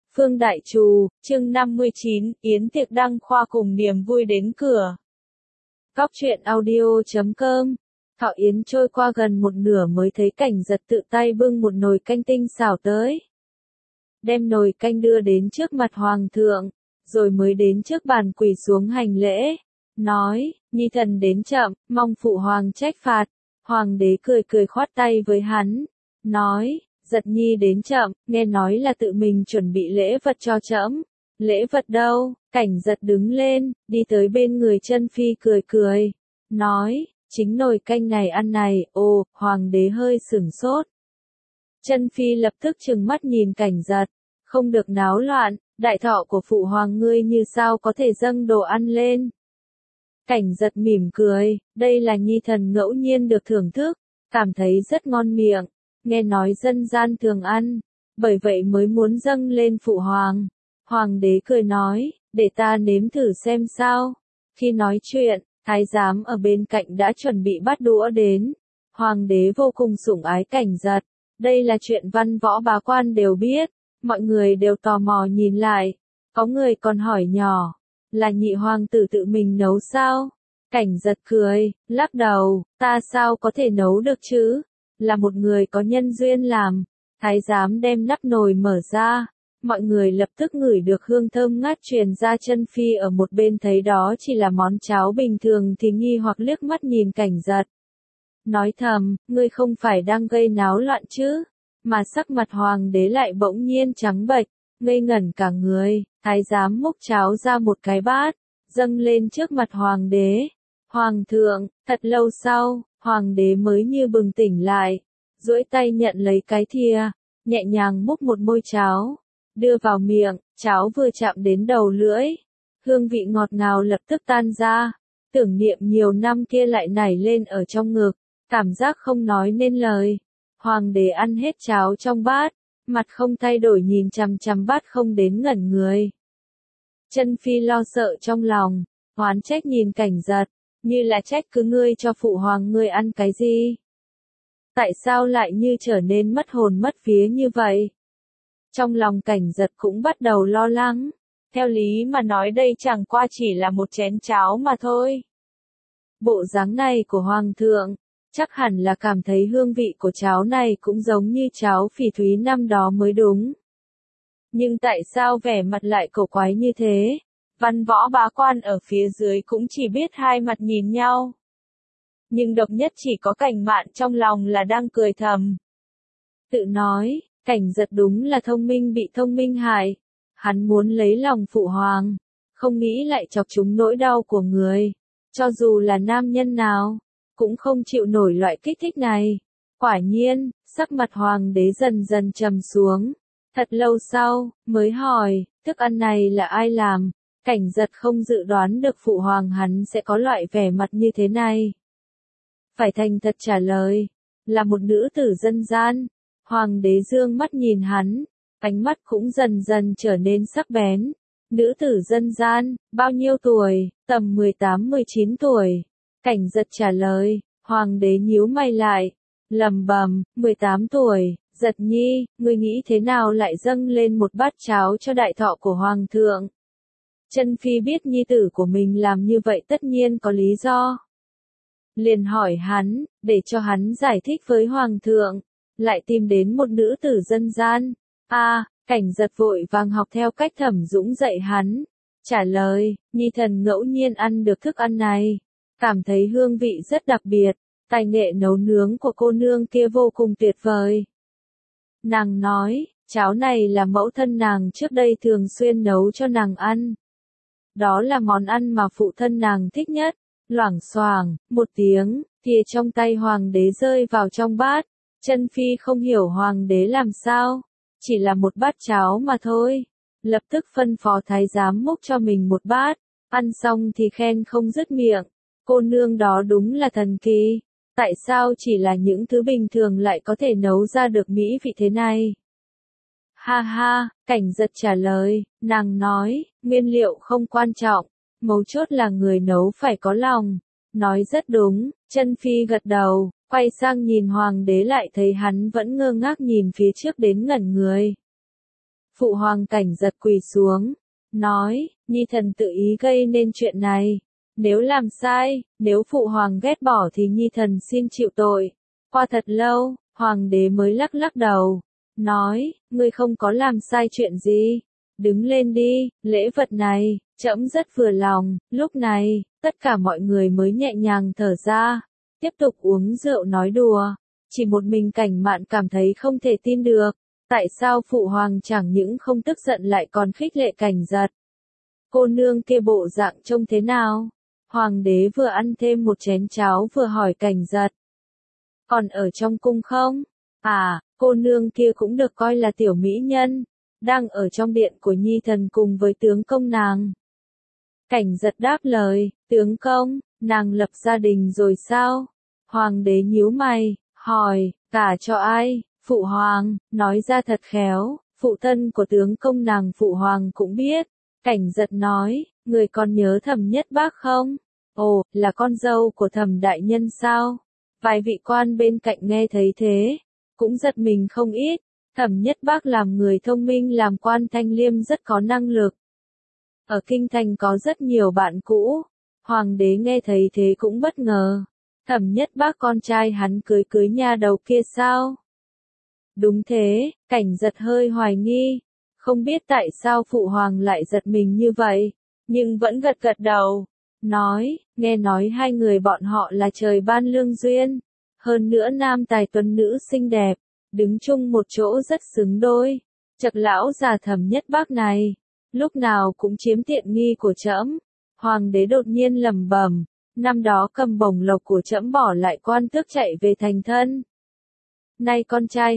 Phương Đại Trù, chương 59, yến tiệc đăng khoa cùng niềm vui đến cửa. Góc truyện audio.com. Thọ yến trôi qua gần một nửa mới thấy Cảnh Giật tự tay bưng một nồi canh tinh xào tới. Đem nồi canh đưa đến trước mặt hoàng thượng, rồi mới đến trước bàn quỳ xuống hành lễ, nói, nhi thần đến chậm, mong phụ hoàng trách phạt. Hoàng đế cười cười khoát tay với hắn, nói, Giật nhi đến chậm, nghe nói là tự mình chuẩn bị lễ vật cho trẫm. Lễ vật đâu? Cảnh Giật đứng lên, đi tới bên người Chân Phi cười cười, nói, chính nồi canh này ăn này. Ồ, hoàng đế hơi sửng sốt. Chân Phi lập tức trừng mắt nhìn Cảnh Giật, không được náo loạn, đại thọ của phụ hoàng ngươi như sao có thể dâng đồ ăn lên. Cảnh Giật mỉm cười, đây là nhi thần ngẫu nhiên được thưởng thức, cảm thấy rất ngon miệng, nghe nói dân gian thường ăn, bởi vậy mới muốn dâng lên phụ hoàng. Hoàng đế cười nói, để ta nếm thử xem sao. Khi nói chuyện, thái giám ở bên cạnh đã chuẩn bị bát đũa đến. Hoàng đế vô cùng sủng ái Cảnh Giật, đây là chuyện văn võ bá quan đều biết, mọi người đều tò mò nhìn lại, có người còn hỏi nhỏ, là nhị hoàng tử tự mình nấu sao? Cảnh Giật cười, lắc đầu, ta sao có thể nấu được chứ? Là một người có nhân duyên làm. Thái giám đem nắp nồi mở ra, mọi người lập tức ngửi được hương thơm ngát truyền ra. Chân Phi ở một bên thấy đó chỉ là món cháo bình thường thì nghi hoặc liếc mắt nhìn Cảnh Giật. Nói thầm, ngươi không phải đang gây náo loạn chứ? Mà sắc mặt hoàng đế lại bỗng nhiên trắng bệch, ngây ngẩn cả người. Thái giám múc cháo ra một cái bát, dâng lên trước mặt hoàng đế. Hoàng thượng, thật lâu sau, hoàng đế mới như bừng tỉnh lại, duỗi tay nhận lấy cái thìa, nhẹ nhàng múc một môi cháo, đưa vào miệng. Cháo vừa chạm đến đầu lưỡi, hương vị ngọt ngào lập tức tan ra, tưởng niệm nhiều năm kia lại nảy lên ở trong ngực, cảm giác không nói nên lời. Hoàng đế ăn hết cháo trong bát, mặt không thay đổi nhìn chằm chằm bát không đến ngẩn người. Chân Phi lo sợ trong lòng, oán trách nhìn Cảnh Giật, như là trách cứ ngươi cho phụ hoàng ngươi ăn cái gì? Tại sao lại như trở nên mất hồn mất vía như vậy? Trong lòng Cảnh Giật cũng bắt đầu lo lắng, theo lý mà nói đây chẳng qua chỉ là một chén cháo mà thôi. Bộ dáng này của hoàng thượng, chắc hẳn là cảm thấy hương vị của cháo này cũng giống như cháo phỉ thúy năm đó mới đúng. Nhưng tại sao vẻ mặt lại cổ quái như thế? Văn võ bá quan ở phía dưới cũng chỉ biết hai mặt nhìn nhau. Nhưng độc nhất chỉ có Cảnh Mạn trong lòng là đang cười thầm. Tự nói, Cảnh Giật đúng là thông minh bị thông minh hại. Hắn muốn lấy lòng phụ hoàng, không nghĩ lại chọc trúng nỗi đau của người. Cho dù là nam nhân nào, cũng không chịu nổi loại kích thích này. Quả nhiên, sắc mặt hoàng đế dần dần trầm xuống. Thật lâu sau, mới hỏi, thức ăn này là ai làm? Cảnh Giật không dự đoán được phụ hoàng hắn sẽ có loại vẻ mặt như thế này. Phải thành thật trả lời, là một nữ tử dân gian. Hoàng đế dương mắt nhìn hắn, ánh mắt cũng dần dần trở nên sắc bén. Nữ tử dân gian, bao nhiêu tuổi? Tầm 18-19 tuổi. Cảnh Giật trả lời, hoàng đế nhíu mày lại, lẩm bẩm, 18 tuổi. Giật nhi, ngươi nghĩ thế nào lại dâng lên một bát cháo cho đại thọ của hoàng thượng? Chân Phi biết nhi tử của mình làm như vậy tất nhiên có lý do. Liền hỏi hắn, để cho hắn giải thích với hoàng thượng, lại tìm đến một nữ tử dân gian. Cảnh Giật vội vàng học theo cách Thẩm Dũng dạy hắn. Trả lời, nhi thần ngẫu nhiên ăn được thức ăn này, cảm thấy hương vị rất đặc biệt, tài nghệ nấu nướng của cô nương kia vô cùng tuyệt vời. Nàng nói, cháo này là mẫu thân nàng trước đây thường xuyên nấu cho nàng ăn. Đó là món ăn mà phụ thân nàng thích nhất. Loảng xoảng, một tiếng, thìa trong tay hoàng đế rơi vào trong bát. Chân Phi không hiểu hoàng đế làm sao, chỉ là một bát cháo mà thôi. Lập tức phân phó thái giám múc cho mình một bát, ăn xong thì khen không dứt miệng. Cô nương đó đúng là thần kỳ, tại sao chỉ là những thứ bình thường lại có thể nấu ra được mỹ vị thế này? Ha ha, Cảnh Giật trả lời, nàng nói, nguyên liệu không quan trọng, mấu chốt là người nấu phải có lòng. Nói rất đúng. Chân Phi gật đầu, quay sang nhìn hoàng đế lại thấy hắn vẫn ngơ ngác nhìn phía trước đến ngẩn người. Phụ hoàng Cảnh Giật quỳ xuống, nói, nhi thần tự ý gây nên chuyện này. Nếu làm sai, nếu phụ hoàng ghét bỏ thì nhi thần xin chịu tội. Qua thật lâu, hoàng đế mới lắc lắc đầu, nói, ngươi không có làm sai chuyện gì. Đứng lên đi, lễ vật này, trẫm rất vừa lòng. Lúc này, tất cả mọi người mới nhẹ nhàng thở ra, tiếp tục uống rượu nói đùa. Chỉ một mình Cảnh Mạn cảm thấy không thể tin được, tại sao phụ hoàng chẳng những không tức giận lại còn khích lệ Cảnh Giật. Cô nương kia bộ dạng trông thế nào? Hoàng đế vừa ăn thêm một chén cháo vừa hỏi Cảnh Giật. Còn ở trong cung không? À, cô nương kia cũng được coi là tiểu mỹ nhân, đang ở trong điện của nhi thần cùng với tướng công nàng. Cảnh Giật đáp lời, tướng công, nàng lập gia đình rồi sao? Hoàng đế nhíu mày, hỏi, gả cho ai? Phụ hoàng, nói ra thật khéo, phụ thân của tướng công nàng phụ hoàng cũng biết. Cảnh Giật nói, người còn nhớ Thẩm Nhất Bác không? Ồ, là con dâu của Thẩm đại nhân sao? Vài vị quan bên cạnh nghe thấy thế, cũng giật mình không ít. Thẩm Nhất Bác làm người thông minh, làm quan thanh liêm rất có năng lực. Ở kinh thành có rất nhiều bạn cũ. Hoàng đế nghe thấy thế cũng bất ngờ. Thẩm Nhất Bác con trai hắn cưới nha đầu kia sao? Đúng thế, Cảnh Giật hơi hoài nghi. Không biết tại sao phụ hoàng lại giật mình như vậy, nhưng vẫn gật gật đầu. Nói, nghe nói hai người bọn họ là trời ban lương duyên. Hơn nữa nam tài tuấn nữ xinh đẹp, đứng chung một chỗ rất xứng đôi. Chật lão già Thẩm Nhất Bác này, lúc nào cũng chiếm tiện nghi của trẫm. Hoàng đế đột nhiên lẩm bẩm, năm đó cầm bổng lộc của trẫm bỏ lại quan tước chạy về thành thân. Nay con trai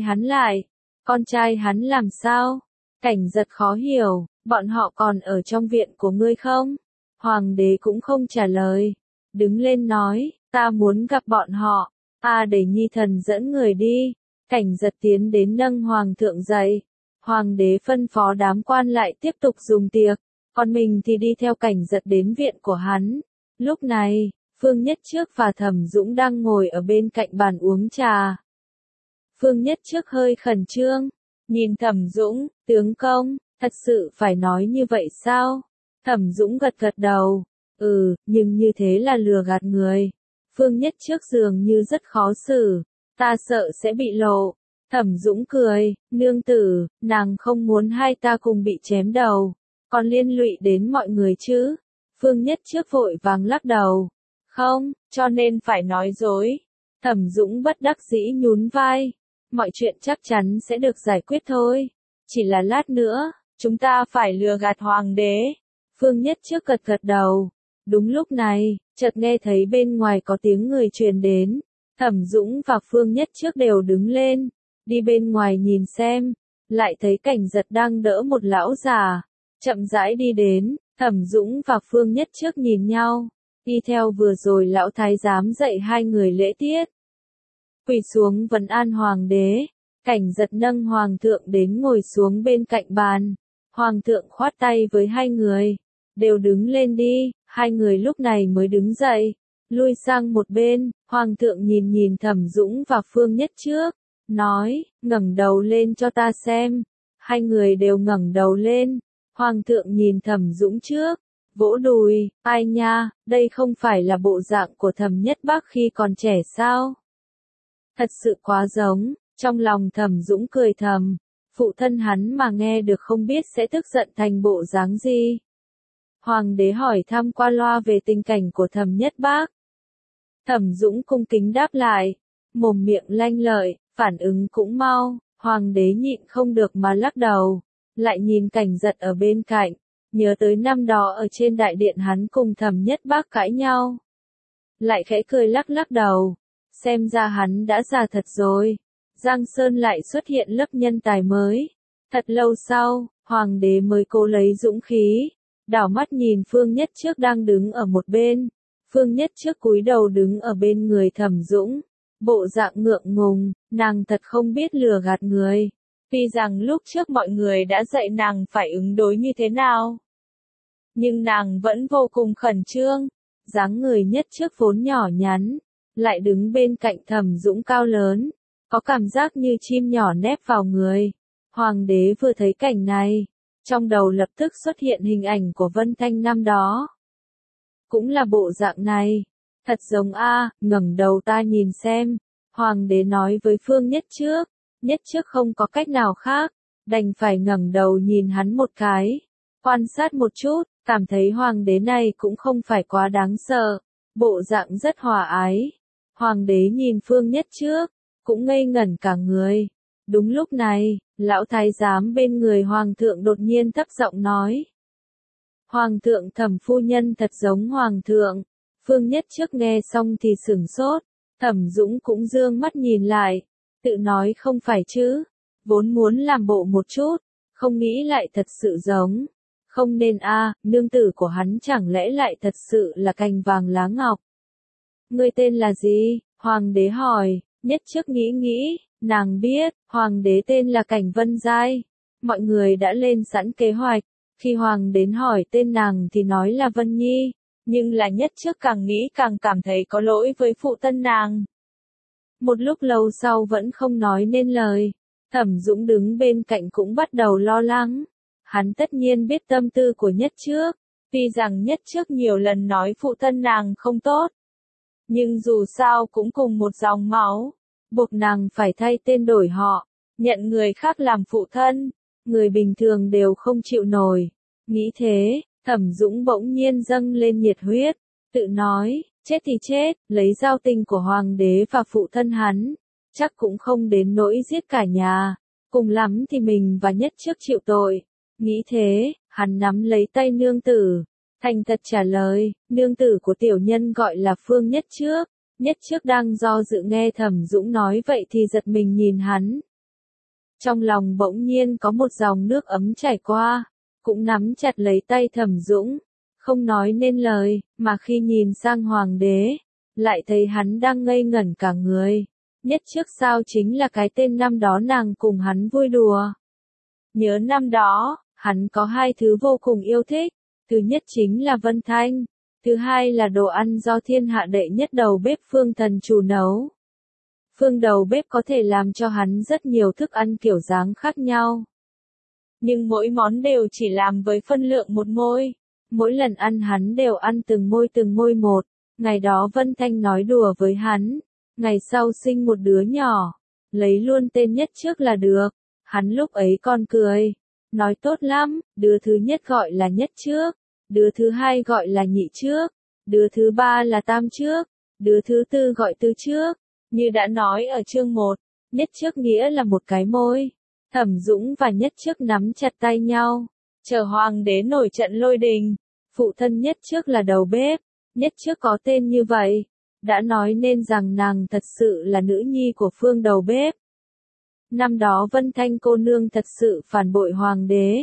hắn làm sao? Cảnh Giật khó hiểu, bọn họ còn ở trong viện của ngươi không? Hoàng đế cũng không trả lời, đứng lên nói, ta muốn gặp bọn họ. Để nhi thần dẫn người đi. Cảnh Giật tiến đến nâng hoàng thượng dậy. Hoàng đế phân phó đám quan lại tiếp tục dùng tiệc, còn mình thì đi theo Cảnh Giật đến viện của hắn. Lúc này, Phương Nhất Trước và Thẩm Dũng đang ngồi ở bên cạnh bàn uống trà. Phương Nhất Trước hơi khẩn trương, nhìn Thẩm Dũng, tướng công, thật sự phải nói như vậy sao? Thẩm Dũng gật gật đầu, nhưng như thế là lừa gạt người. Phương Nhất Trước dường như rất khó xử, ta sợ sẽ bị lộ. Thẩm Dũng cười, nương tử, nàng không muốn hai ta cùng bị chém đầu, còn liên lụy đến mọi người chứ? Phương Nhất Trước vội vàng lắc đầu, không, cho nên phải nói dối. Thẩm Dũng bất đắc dĩ nhún vai, mọi chuyện chắc chắn sẽ được giải quyết thôi, chỉ là lát nữa, chúng ta phải lừa gạt hoàng đế. Phương Nhất Trước gật gật đầu. Đúng lúc này, chợt nghe thấy bên ngoài có tiếng người truyền đến. Thẩm Dũng và Phương Nhất Trước đều đứng lên, đi bên ngoài nhìn xem, lại thấy Cảnh Giật đang đỡ một lão già, chậm rãi đi đến. Thẩm Dũng và Phương Nhất Trước nhìn nhau, đi theo vừa rồi lão thái giám dạy hai người lễ tiết. Quỳ xuống vấn an hoàng đế, Cảnh Giật nâng hoàng thượng đến ngồi xuống bên cạnh bàn. Hoàng thượng khoát tay với hai người, đều đứng lên đi. Hai người lúc này mới đứng dậy, lui sang một bên. Hoàng thượng nhìn nhìn Thẩm Dũng và Phương Nhất Trước, nói, ngẩng đầu lên cho ta xem. Hai người đều ngẩng đầu lên. Hoàng thượng nhìn Thẩm Dũng trước, vỗ đùi, ai nha, đây không phải là bộ dạng của Thẩm Nhất Bác khi còn trẻ sao? Thật sự quá giống. Trong lòng Thẩm Dũng cười thầm, phụ thân hắn mà nghe được không biết sẽ tức giận thành bộ dáng gì. Hoàng đế hỏi thăm qua loa về tình cảnh của Thẩm Nhất Bác. Thẩm Dũng cung kính đáp lại, mồm miệng lanh lợi, phản ứng cũng mau. Hoàng đế nhịn không được mà lắc đầu, lại nhìn Cảnh Giật ở bên cạnh, nhớ tới năm đó ở trên đại điện hắn cùng Thẩm Nhất Bác cãi nhau. Lại khẽ cười lắc lắc đầu, xem ra hắn đã già thật rồi. Giang Sơn lại xuất hiện lớp nhân tài mới. Thật lâu sau, hoàng đế mới cố lấy dũng khí, đảo mắt nhìn Phương Nhất Trước đang đứng ở một bên. Phương Nhất Trước cúi đầu đứng ở bên người Thẩm Dũng, bộ dạng ngượng ngùng, nàng thật không biết lừa gạt người. Tuy rằng lúc trước mọi người đã dạy nàng phải ứng đối như thế nào, nhưng nàng vẫn vô cùng khẩn trương. Dáng người Nhất Trước vốn nhỏ nhắn, lại đứng bên cạnh Thẩm Dũng cao lớn, có cảm giác như chim nhỏ nép vào người. Hoàng đế vừa thấy cảnh này, trong đầu lập tức xuất hiện hình ảnh của Vân Thanh năm đó. Cũng là bộ dạng này, thật giống a, ngẩng đầu ta nhìn xem, hoàng đế nói với Phương Nhất Trước không có cách nào khác, đành phải ngẩng đầu nhìn hắn một cái, quan sát một chút, cảm thấy hoàng đế này cũng không phải quá đáng sợ, bộ dạng rất hòa ái. Hoàng đế nhìn Phương Nhất Trước, cũng ngây ngẩn cả người. Đúng lúc này, lão thái giám bên người hoàng thượng đột nhiên thấp giọng nói. Hoàng thượng, Thẩm phu nhân thật giống hoàng thượng. Phương Nhất Trước nghe xong thì sửng sốt, Thẩm Dũng cũng dương mắt nhìn lại, tự nói không phải chứ, vốn muốn làm bộ một chút, không nghĩ lại thật sự giống. Không nên a, nương tử của hắn chẳng lẽ lại thật sự là cành vàng lá ngọc. Ngươi tên là gì? Hoàng đế hỏi. Nhất Trước nghĩ nghĩ, nàng biết, hoàng đế tên là Cảnh Vân Giai. Mọi người đã lên sẵn kế hoạch, khi hoàng đến hỏi tên nàng thì nói là Vân Nhi, nhưng là Nhất Trước càng nghĩ càng cảm thấy có lỗi với phụ thân nàng. Một lúc lâu sau vẫn không nói nên lời, Thẩm Dũng đứng bên cạnh cũng bắt đầu lo lắng. Hắn tất nhiên biết tâm tư của Nhất Trước, tuy rằng Nhất Trước nhiều lần nói phụ thân nàng không tốt. Nhưng dù sao cũng cùng một dòng máu, buộc nàng phải thay tên đổi họ, nhận người khác làm phụ thân, người bình thường đều không chịu nổi. Nghĩ thế, Thẩm Dũng bỗng nhiên dâng lên nhiệt huyết, tự nói, chết thì chết, lấy giao tình của hoàng đế và phụ thân hắn, chắc cũng không đến nỗi giết cả nhà, cùng lắm thì mình và Nhất Trước chịu tội. Nghĩ thế, hắn nắm lấy tay nương tử, thành thật trả lời, nương tử của tiểu nhân gọi là Phương Nhất Trước. Nhất Trước đang do dự nghe Thẩm Dũng nói vậy thì giật mình nhìn hắn. Trong lòng bỗng nhiên có một dòng nước ấm chảy qua, cũng nắm chặt lấy tay Thẩm Dũng, không nói nên lời, mà khi nhìn sang hoàng đế, lại thấy hắn đang ngây ngẩn cả người. Nhất Trước sao chính là cái tên năm đó nàng cùng hắn vui đùa. Nhớ năm đó, hắn có hai thứ vô cùng yêu thích, thứ nhất chính là Vân Thanh, thứ hai là đồ ăn do thiên hạ đệ nhất đầu bếp Phương Thần chủ nấu. Phương đầu bếp có thể làm cho hắn rất nhiều thức ăn kiểu dáng khác nhau. Nhưng mỗi món đều chỉ làm với phân lượng một môi. Mỗi lần ăn hắn đều ăn từng môi một. Ngày đó Vân Thanh nói đùa với hắn. Ngày sau sinh một đứa nhỏ. Lấy luôn tên Nhất Trước là được. Hắn lúc ấy còn cười. Nói tốt lắm, đứa thứ nhất gọi là Nhất Trước. Đứa thứ hai gọi là Nhị Trước. Đứa thứ ba là Tam Trước. Đứa thứ tư gọi Tư Trước. Như đã nói ở chương 1, Nhất Trước nghĩa là một cái môi. Thẩm Dũng và Nhất Trước nắm chặt tay nhau, chờ hoàng đế nổi trận lôi đình. Phụ thân Nhất Trước là đầu bếp, Nhất Trước có tên như vậy, đã nói nên rằng nàng thật sự là nữ nhi của Phương đầu bếp. Năm đó Vân Thanh cô nương thật sự phản bội hoàng đế,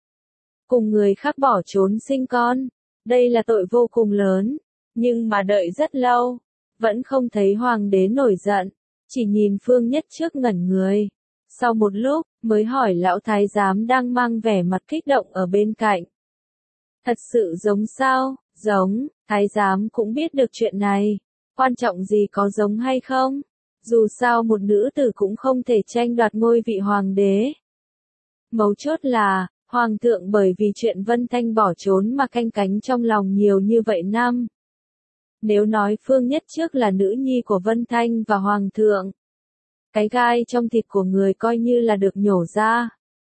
cùng người khác bỏ trốn sinh con, đây là tội vô cùng lớn, nhưng mà đợi rất lâu, vẫn không thấy hoàng đế nổi giận, chỉ nhìn Phương Nhất Trước ngẩn người. Sau một lúc, mới hỏi lão thái giám đang mang vẻ mặt kích động ở bên cạnh. Thật sự giống sao? Giống, thái giám cũng biết được chuyện này. Quan trọng gì có giống hay không? Dù sao một nữ tử cũng không thể tranh đoạt ngôi vị hoàng đế. Mấu chốt là, hoàng thượng bởi vì chuyện Vân Thanh bỏ trốn mà canh cánh trong lòng nhiều như vậy năm. Nếu nói Phương Nhất Trước là nữ nhi của Vân Thanh và hoàng thượng, cái gai trong thịt của người coi như là được nhổ ra.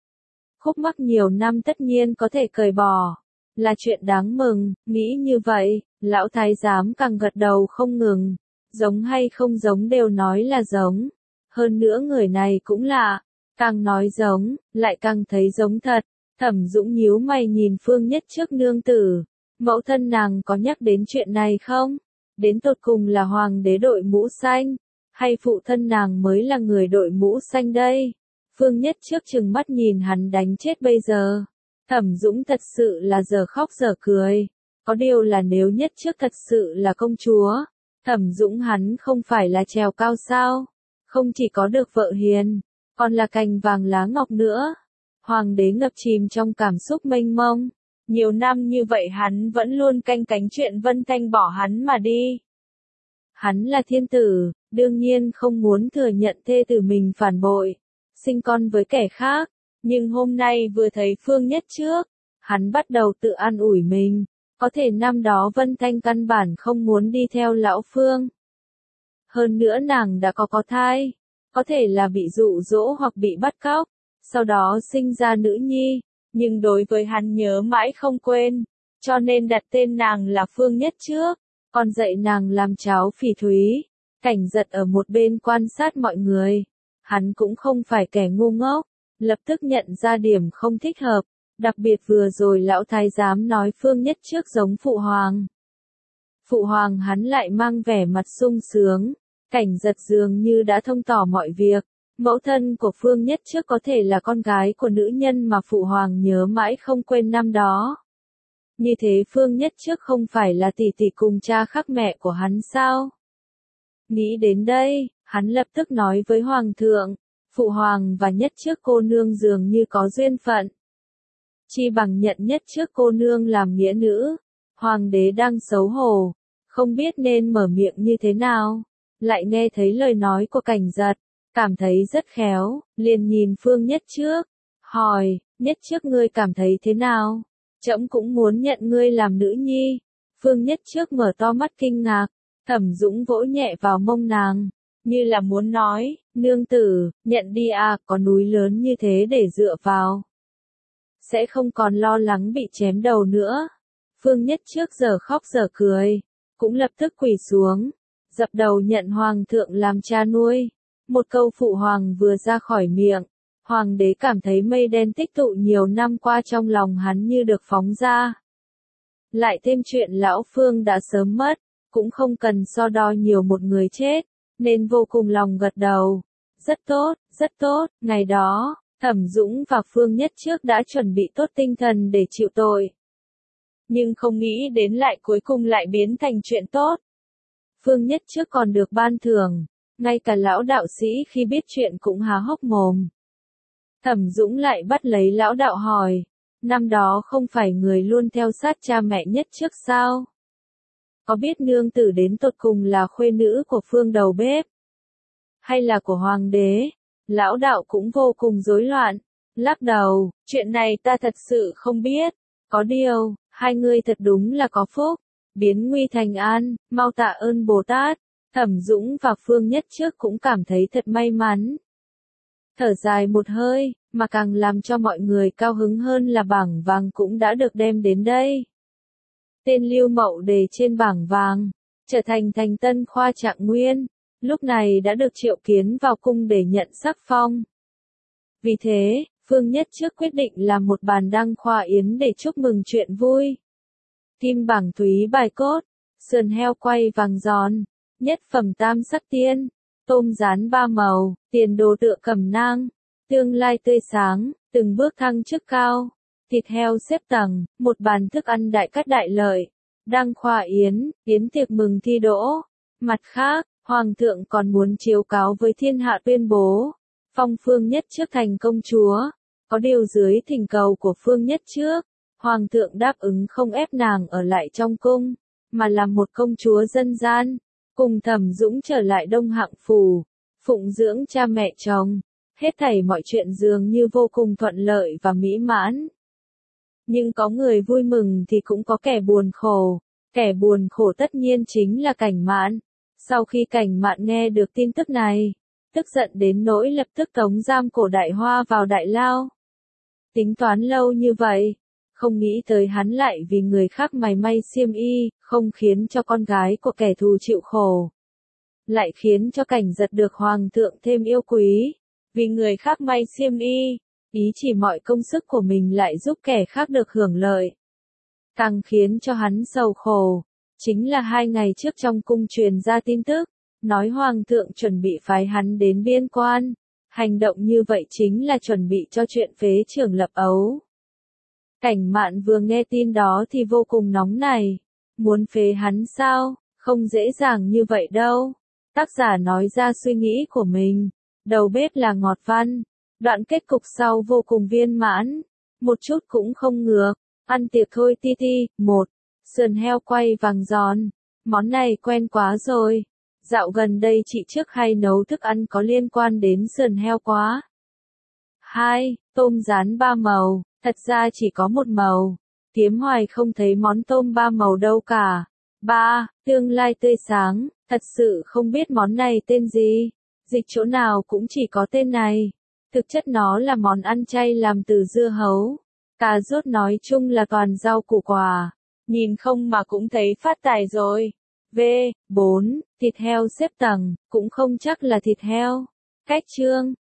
Khúc mắc nhiều năm tất nhiên có thể cởi bỏ, là chuyện đáng mừng. Nghĩ như vậy, lão thái giám càng gật đầu không ngừng, giống hay không giống đều nói là giống. Hơn nữa người này cũng lạ, càng nói giống, lại càng thấy giống thật. Thẩm Dũng nhíu mày nhìn Phương Nhất Trước nương tử, mẫu thân nàng có nhắc đến chuyện này không? Đến tột cùng là hoàng đế đội mũ xanh, hay phụ thân nàng mới là người đội mũ xanh đây? Phương Nhất Trước trừng mắt nhìn hắn đánh chết bây giờ. Thẩm Dũng thật sự là giờ khóc giờ cười. Có điều là nếu Nhất Trước thật sự là công chúa, Thẩm Dũng hắn không phải là trèo cao sao? Không chỉ có được vợ hiền, còn là cành vàng lá ngọc nữa. Hoàng đế ngập chìm trong cảm xúc mênh mông. Nhiều năm như vậy hắn vẫn luôn canh cánh chuyện Vân Thanh bỏ hắn mà đi. Hắn là thiên tử, đương nhiên không muốn thừa nhận thê tử mình phản bội, sinh con với kẻ khác, Nhưng hôm nay vừa thấy Phương Nhất Trước, hắn bắt đầu tự an ủi mình, có thể năm đó Vân Thanh căn bản không muốn đi theo lão Phương. Hơn nữa nàng đã có thai, có thể là bị dụ dỗ hoặc bị bắt cóc, sau đó sinh ra nữ nhi, nhưng đối với hắn nhớ mãi không quên, cho nên đặt tên nàng là Phương Nhất Trước, còn dạy nàng làm cháo phỉ thúy. Cảnh Giật ở một bên quan sát mọi người, hắn cũng không phải kẻ ngu ngốc, lập tức nhận ra điểm không thích hợp, đặc biệt vừa rồi lão thái giám nói Phương Nhất Trước giống Phụ Hoàng. Phụ Hoàng hắn lại mang vẻ mặt sung sướng, Cảnh Giật dường như đã thông tỏ mọi việc, mẫu thân của Phương Nhất Trước có thể là con gái của nữ nhân mà Phụ Hoàng nhớ mãi không quên năm đó. Như thế Phương Nhất Trước không phải là tỷ tỷ cùng cha khác mẹ của hắn sao? Nghĩ đến đây, hắn lập tức nói với Hoàng thượng, Phụ Hoàng và Nhất Trước cô nương dường như có duyên phận. Chi bằng nhận Nhất Trước cô nương làm nghĩa nữ. Hoàng đế đang xấu hổ, không biết nên mở miệng như thế nào, lại nghe thấy lời nói của Cảnh Giật, cảm thấy rất khéo, liền nhìn Phương Nhất Trước, hỏi, Nhất Trước ngươi cảm thấy thế nào? Trẫm cũng muốn nhận ngươi làm nữ nhi. Phương Nhất Trước mở to mắt kinh ngạc, Thẩm Dũng vỗ nhẹ vào mông nàng, như là muốn nói, nương tử, nhận đi à, có núi lớn như thế để dựa vào. Sẽ không còn lo lắng bị chém đầu nữa. Phương Nhất Trước giờ khóc giờ cười, cũng lập tức quỳ xuống, dập đầu nhận Hoàng thượng làm cha nuôi. Một câu Phụ Hoàng vừa ra khỏi miệng, Hoàng đế cảm thấy mây đen tích tụ nhiều năm qua trong lòng hắn như được phóng ra. Lại thêm chuyện lão Phương đã sớm mất, cũng không cần so đo nhiều một người chết, nên vô cùng lòng gật đầu. Rất tốt, ngày đó, Thẩm Dũng và Phương Nhất Trước đã chuẩn bị tốt tinh thần để chịu tội. Nhưng không nghĩ đến lại cuối cùng lại biến thành chuyện tốt. Phương Nhất Trước còn được ban thưởng, ngay cả lão đạo sĩ khi biết chuyện cũng há hốc mồm. Thẩm Dũng lại bắt lấy lão đạo hỏi, năm đó không phải người luôn theo sát cha mẹ Nhất Trước sao? Có biết nương tử đến tột cùng là khuê nữ của Phương đầu bếp? Hay là của Hoàng đế? Lão đạo cũng vô cùng rối loạn, lắc đầu, chuyện này ta thật sự không biết, có điều, hai người thật đúng là có phúc, biến nguy thành an, mau tạ ơn Bồ Tát. Thẩm Dũng và Phương Nhất Trước cũng cảm thấy thật may mắn. Thở dài một hơi, mà càng làm cho mọi người cao hứng hơn là bảng vàng cũng đã được đem đến đây. Tên Lưu Mậu đề trên bảng vàng, trở thành thành tân khoa trạng nguyên, lúc này đã được triệu kiến vào cung để nhận sắc phong. Vì thế, Phương Nhất Trước quyết định làm một bàn đăng khoa yến để chúc mừng chuyện vui. Kim bảng thúy bài cốt, sườn heo quay vàng giòn, nhất phẩm tam sắc tiên, tôm rán ba màu, tiền đồ tựa cẩm nang, tương lai tươi sáng, từng bước thăng chức cao, thịt heo xếp tầng, một bàn thức ăn đại cát đại lợi, đăng khoa yến, yến tiệc mừng thi đỗ. Mặt khác, Hoàng thượng còn muốn chiếu cáo với thiên hạ tuyên bố, phong Phương Nhất Trước thành công chúa, có điều dưới thỉnh cầu của Phương Nhất Trước, Hoàng thượng đáp ứng không ép nàng ở lại trong cung, mà làm một công chúa dân gian, cùng Thẩm Dũng trở lại Đông Hạng Phủ, phụng dưỡng cha mẹ chồng, hết thảy mọi chuyện dường như vô cùng thuận lợi và mỹ mãn. Nhưng có người vui mừng thì cũng có kẻ buồn khổ tất nhiên chính là Cảnh Mạn. Sau khi Cảnh Mạn nghe được tin tức này, tức giận đến nỗi lập tức tống giam Cổ Đại Hoa vào đại lao. Tính toán lâu như vậy, không nghĩ tới hắn lại vì người khác mày may xiêm y, không khiến cho con gái của kẻ thù chịu khổ. Lại khiến cho Cảnh Giật được Hoàng thượng thêm yêu quý, vì người khác may xiêm y, ý chỉ mọi công sức của mình lại giúp kẻ khác được hưởng lợi. Càng khiến cho hắn sầu khổ, chính là 2 ngày trước trong cung truyền ra tin tức, nói Hoàng thượng chuẩn bị phái hắn đến biên quan. Hành động như vậy chính là chuẩn bị cho chuyện phế trưởng lập ấu. Cảnh Mạn vừa nghe tin đó thì vô cùng nóng nảy. Muốn phế hắn sao? Không dễ dàng như vậy đâu. Tác giả nói ra suy nghĩ của mình. Đầu bếp là Ngọt Văn. Đoạn kết cục sau vô cùng viên mãn. Một chút cũng không ngược. Ăn tiệc thôi ti ti. 1. Sườn heo quay vàng giòn. Món này quen quá rồi. Dạo gần đây chị trước hay nấu thức ăn có liên quan đến sườn heo quá. 2. Tôm rán 3 màu, thật ra chỉ có một màu. Kiếm hoài không thấy món tôm 3 màu đâu cả. 3. Tương lai tươi sáng, thật sự không biết món này tên gì. Dịch chỗ nào cũng chỉ có tên này. Thực chất nó là món ăn chay làm từ dưa hấu. Cà rốt nói chung là toàn rau củ quả. Nhìn không mà cũng thấy phát tài rồi. V. 4. Thịt heo xếp tầng, cũng không chắc là thịt heo. Cách chương